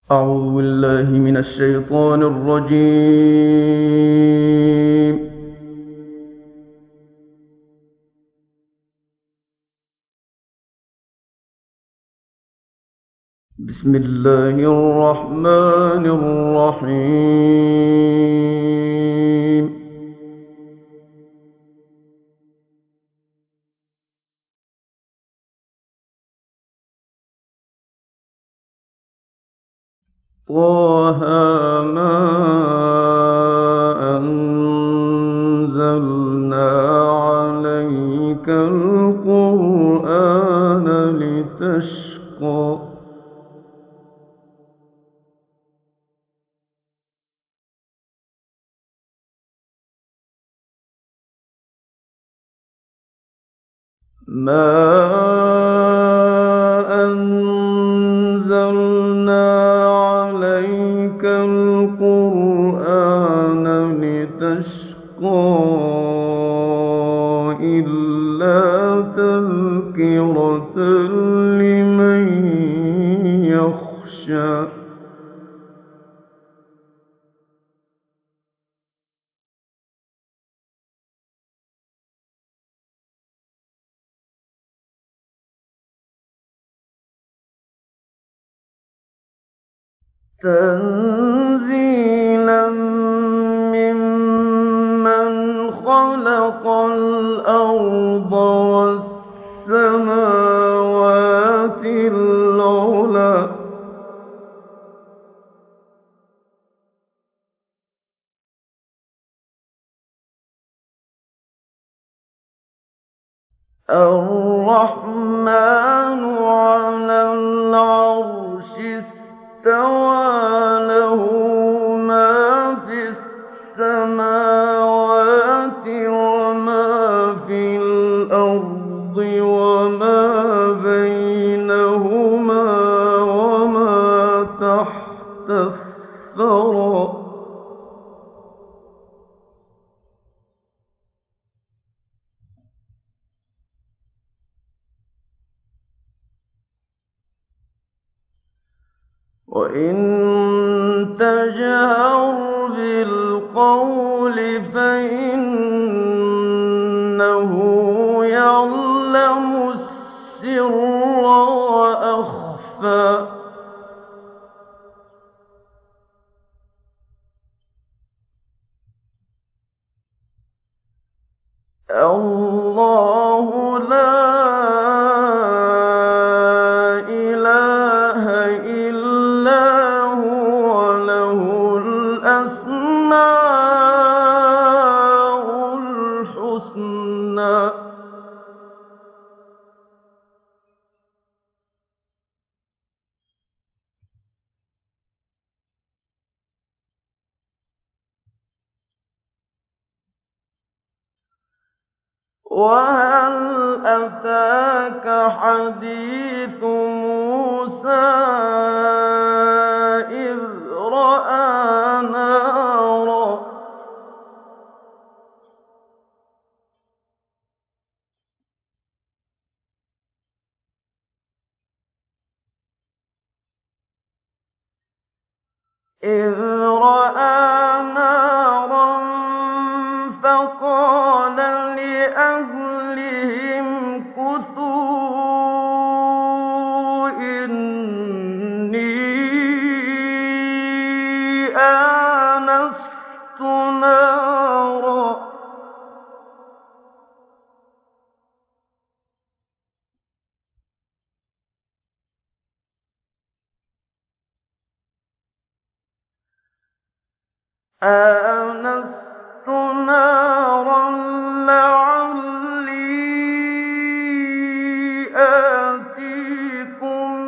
أعوذ بالله من الشيطان الرجيم. بسم الله الرحمن الرحيم. طه ما أنزلنا عليك القرآن لتشقى. ما أنزلنا عليك القرآن لتشقى إلا تذكرة لمن يخشى. تنزيلا ممن خلق الأرض والسماوات العلى. الرحمن على العرش استوى. له ما في السماوات وما في الأرض وما بينهما وما تحت الثرى. وإن تجهر بالقول فإنه يعلم السر وأخفى. الله لا إله إلا هو له الأسماء الحسنى. وهل أتاك حديث موسى إذ رأى نارا. إذ رأى نارا فقال لأهلهم كثوا إني آنست نارا. آنست نارا لعلي آتيكم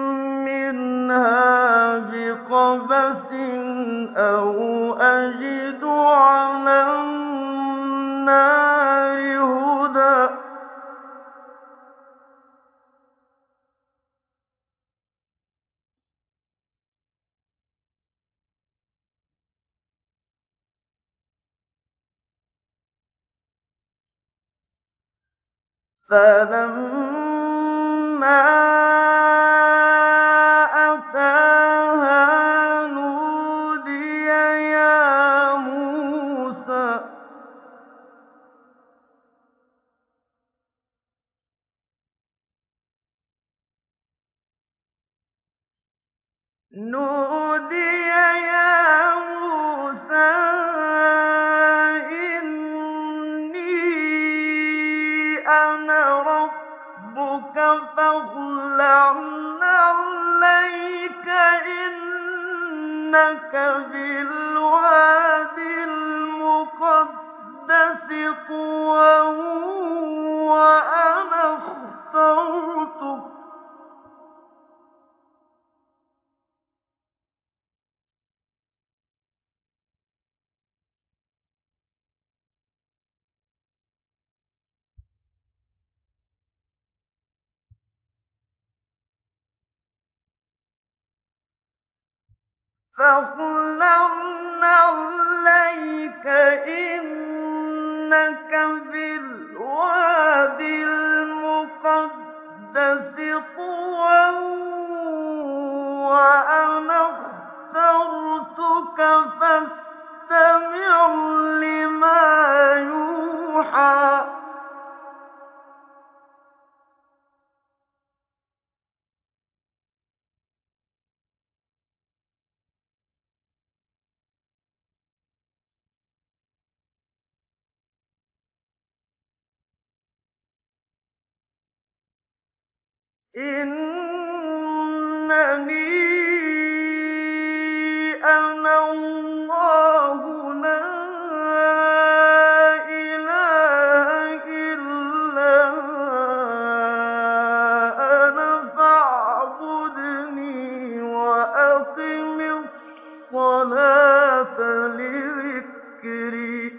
منها بقبس أو أجد على النار هدى. فلما أتاها نودي يا موسى إني أنا ربك فاخلع نعليك إنك بالواد المقدس طوى وأنا اخترتك فاخلعن عليك إنك بالواد المقدس طوى وأنا اخترتك فاستمع لما يوحى إنني أنا الله لا إله إلا أنا فاعبدني وأقم الصلاة لذكري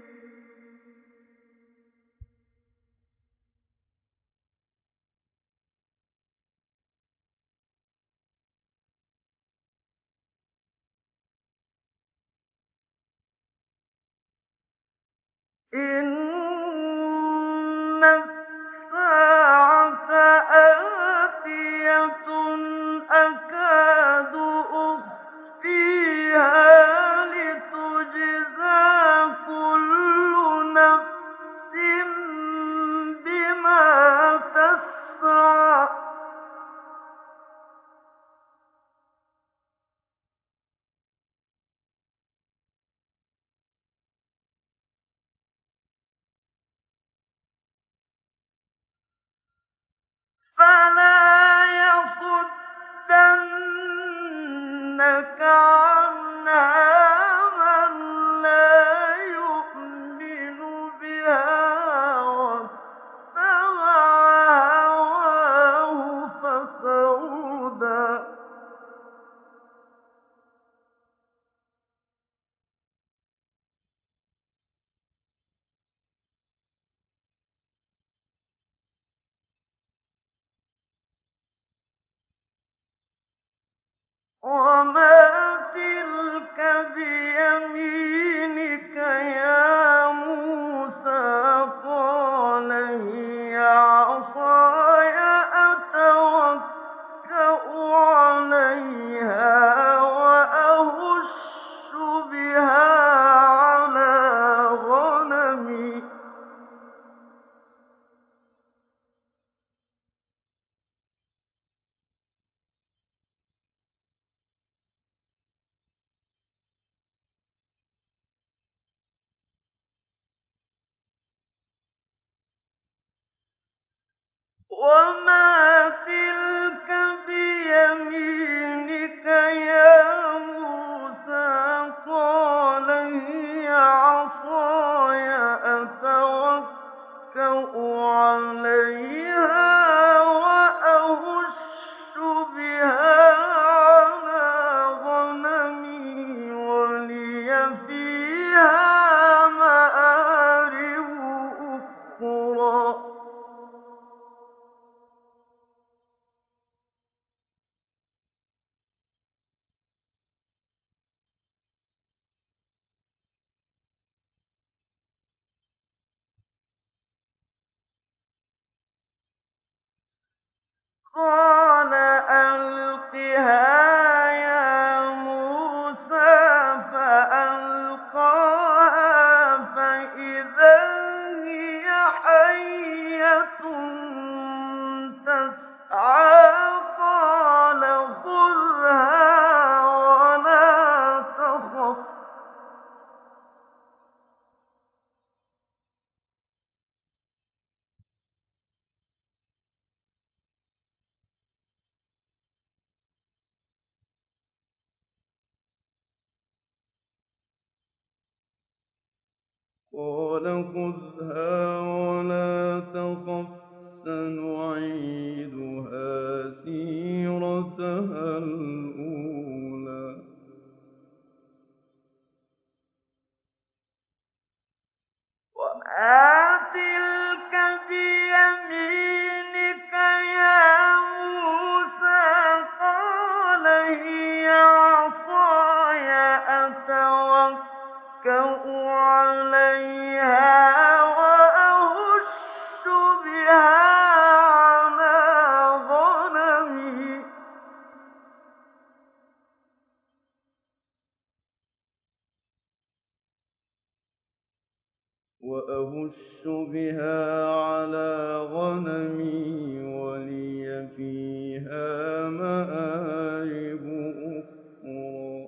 إن الساعة آتية أكاد أخفيها لتجزى كل نفس بما تسعى فلا يصدنك عنها من لا يؤمن بها واتبع هواه فتردى وما تلك بيمينك يا موسى قال هي عصاي أتوكأ عليها وأهش بها على غنمي وما تلك بيمينك يا موسى قال هي عصاي أتوكأ عليها وأهش بها على غنمي ولي فيها مآرب أخرى قال ألقها يا موسى فألقاها فإذا هي حية تسعى قال خذها خُذْهَا وَلَا تَخَفْ سَنُعِيدُهَا سِيرَتَهَا الْأُولَىٰ وَمَا تِلْكَ بِيَمِينِكَ يَا مُوسَىٰ قَالَ هِيَ عَصَايَ أَتَوَكَّأُ عَلَيْهَا وَأَهُشُّ بِهَا عَلَىٰ غَنَمِي وَلِيَ فِيهَا مَآرِبُ أُخْرَىٰ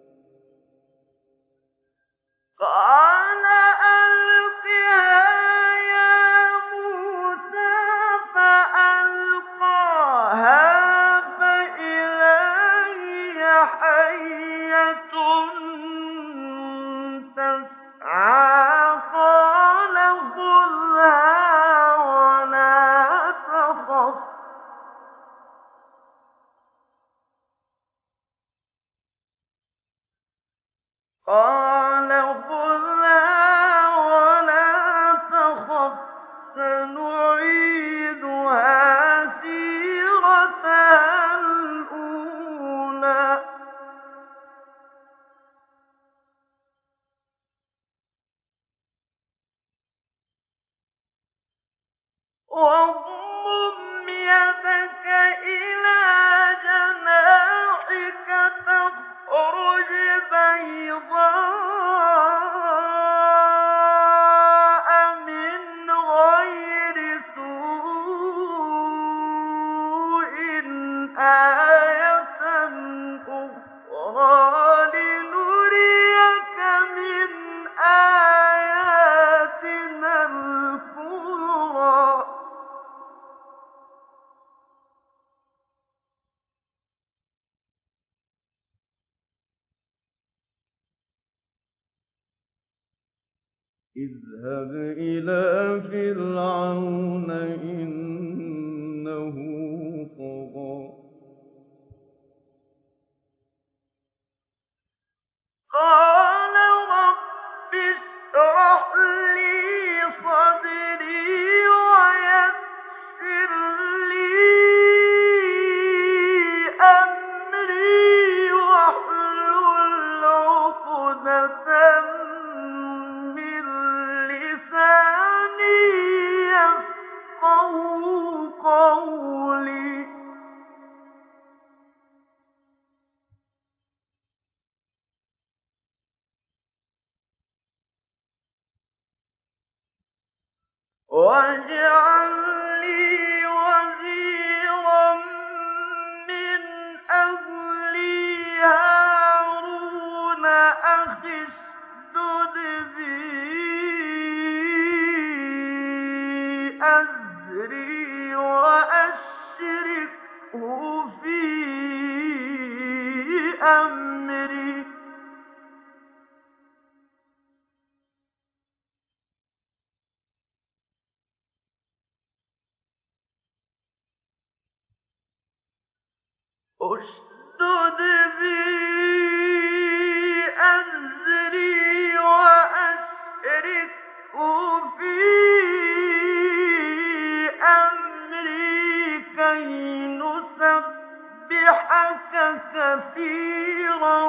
قَالَ أَلْقِهَا يَا مُوسَىٰ فَأَلْقَاهَا فَإِذَا هِيَ حَيَّةٌ تَسْعَىٰ قَالَ خُذْهَا وَلَا تَخَفْ سَنُعِيدُهَا سِيرَتَهَا الْأُولَىٰ وَاضْمُمْ يَدَكَ إِلَىٰ جَنَاحِكَ تَخْرُجْ بَيْضَاءَ مِنْ غَيْرِ سُوءٍ آيَةً أُخْرَىٰ لِنُرِيَكَ مِنْ آيَاتِنَا الْكُبْرَى اذْهَبْ إِلَىٰ فِرْعَوْنَ إِنَّهُ طَغَىٰ قَالَ رَبِّ اشْرَحْ لِي صَدْرِي وَيَسِّرْ لِي أَمْرِي وَاحْلُلْ عُقْدَةً مِّن لِّسَانِي يَفْقَهُوا قَوْلِي وَاجْعَل لِّي وَزِيرًا مِّنْ أَهْلِي هَارُونَ أَخِي اشْدُدْ بِهِ أَزْرِي وَأَشْرِكْهُ فِي أَمْرِي اشْدُدْ بِهِ أَزْرِي وَأَشْرِكْهُ فِي أَمْرِي كَيْ نُسَبِّحَكَ كَثِيرًا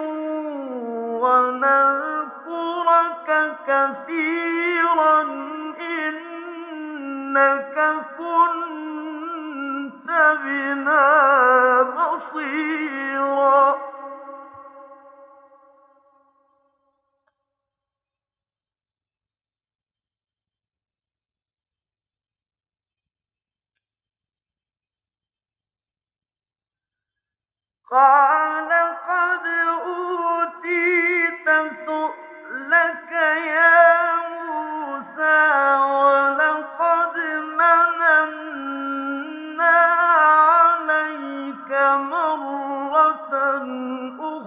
وَنَذْكُرَكَ كَثِيرًا إِنَّكَ كُنتَ بِنَا بَصِيرًا قَالَ قَدْ أُوتِيتَ سُؤْلَكَ يَا مُوسَىٰ وَلَقَدْ مَنَنَّا عَلَيْكَ مَرَّةً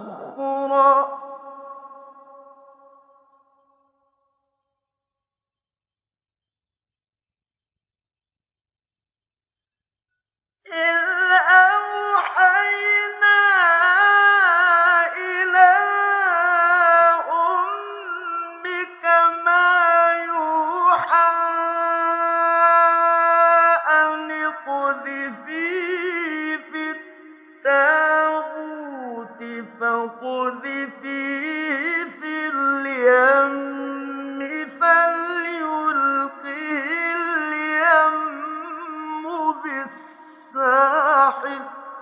أُخْرَىٰ في التابوت فاقذفيه في اليم فليلقه اليم بالساحل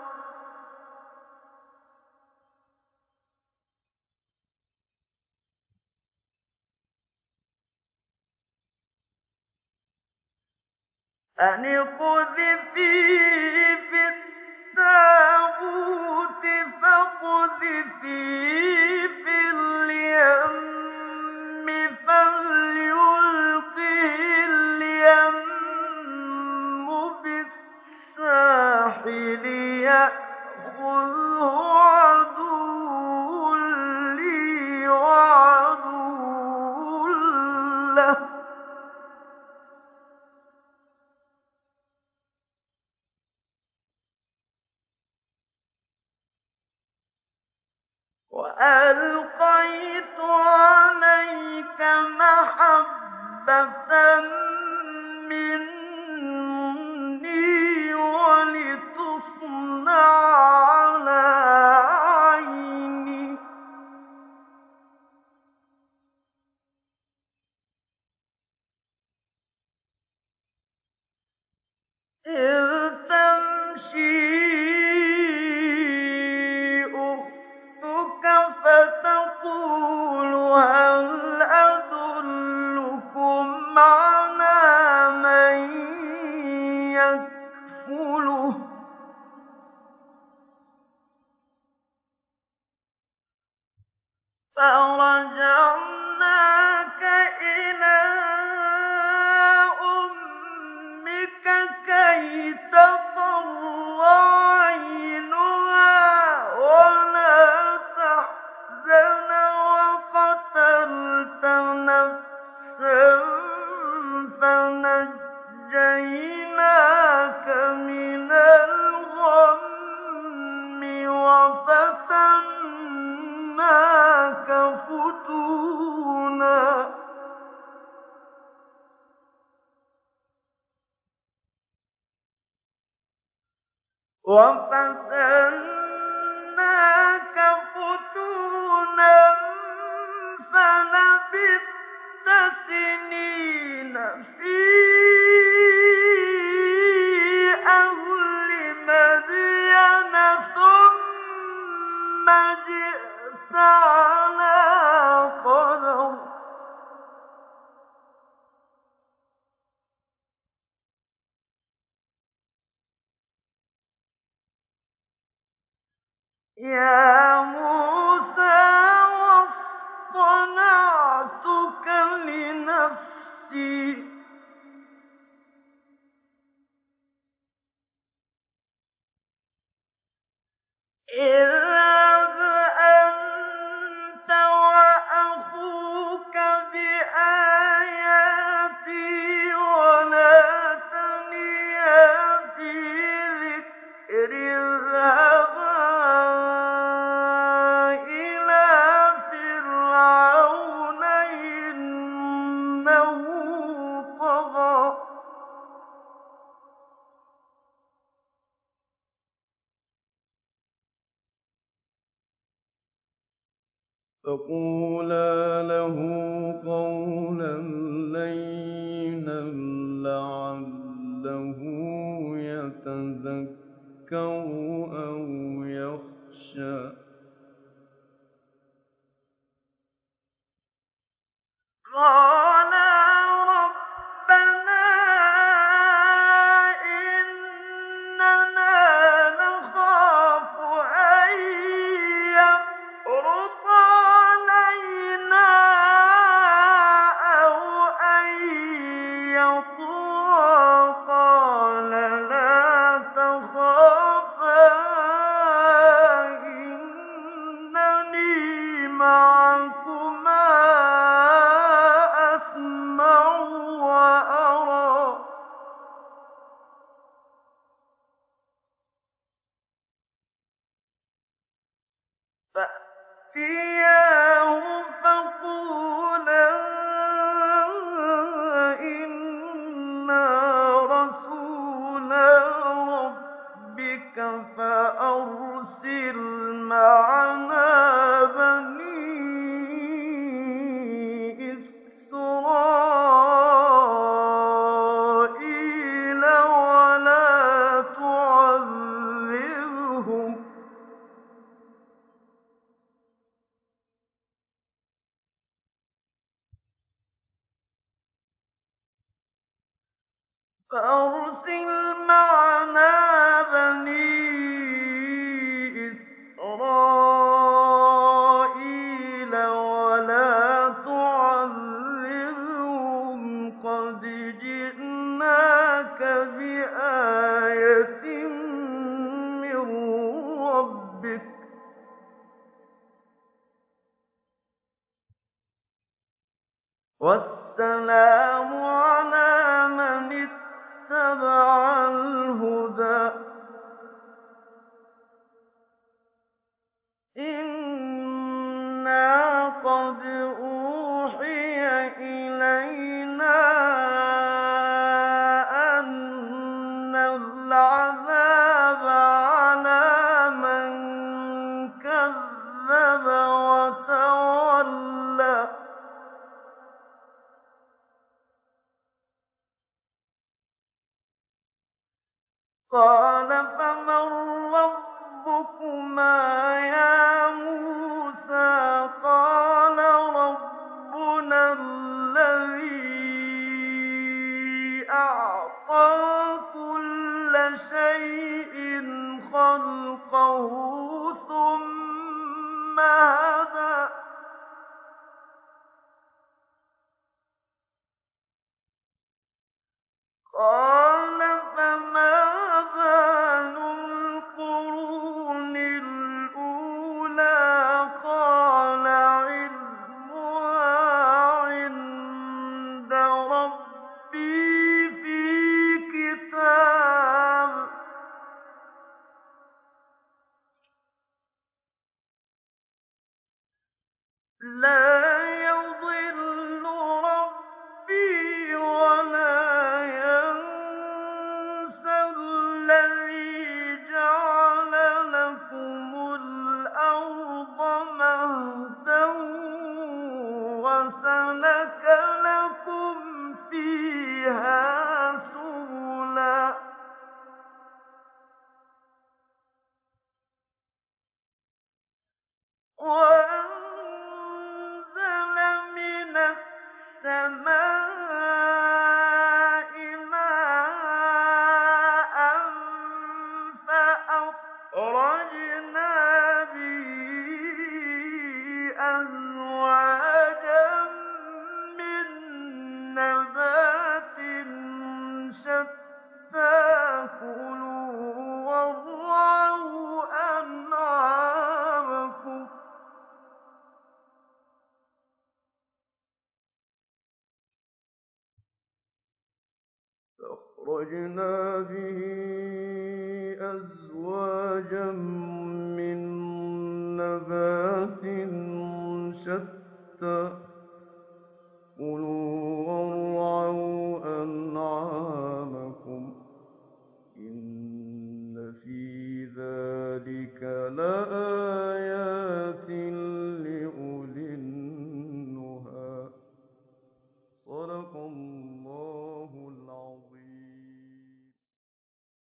أن اقذفيه في التابوت فاقذفيه في اليم فليلقه اليم بالساحل يأخذه عدو لي وعدو له وألقيت عليك محبة مني ولتصنع على عيني إذ تمشي أختك فتقول هل أدلكم على من يكفله فرجعناك إلى أمك كي تقر عينها ولا تحزن وقتلت نفسا فنجيناك من الغم وفتناك فتونا وفتناك فتونا فلبثت سنين في أهل مدين ثم جئت على قدر يا موسى واصطنعتك لنفسي اذهب أنت وأخوك بآياتي ولا تنيا في ذكري اذهبا إلى فرعون إنه طغى فقولا له قولا لينا لعله يتذكر أو يخشى قالا ربنا إننا نخاف أن يفرط علينا أو أن يطغى قال لا تخافا إنني معكما أسمع وأرى فأتياه فقولا إنا رسولا قَالَ فَمَن رَّبُّكُمَا يَا مُوسَىٰ قَالَ رَبُّنَا الَّذِي أَعْطَىٰ كُلَّ شَيْءٍ خَلْقَهُ ثُمَّ هَدَىٰ قَالَ فَمَا بَالُ الْقُرُونِ الْأُولَىٰ قَالَ عِلْمُهَا عِندَ رَبِّي فِي كِتَابٍ ۖ لَّا يَضِلُّ رَبِّي وَلَا يَنسَى الَّذِي جَعَلَ لَكُمُ الْأَرْضَ مَهْدًا وَسَلَكَ لَكُمْ فِيهَا سُبُلًا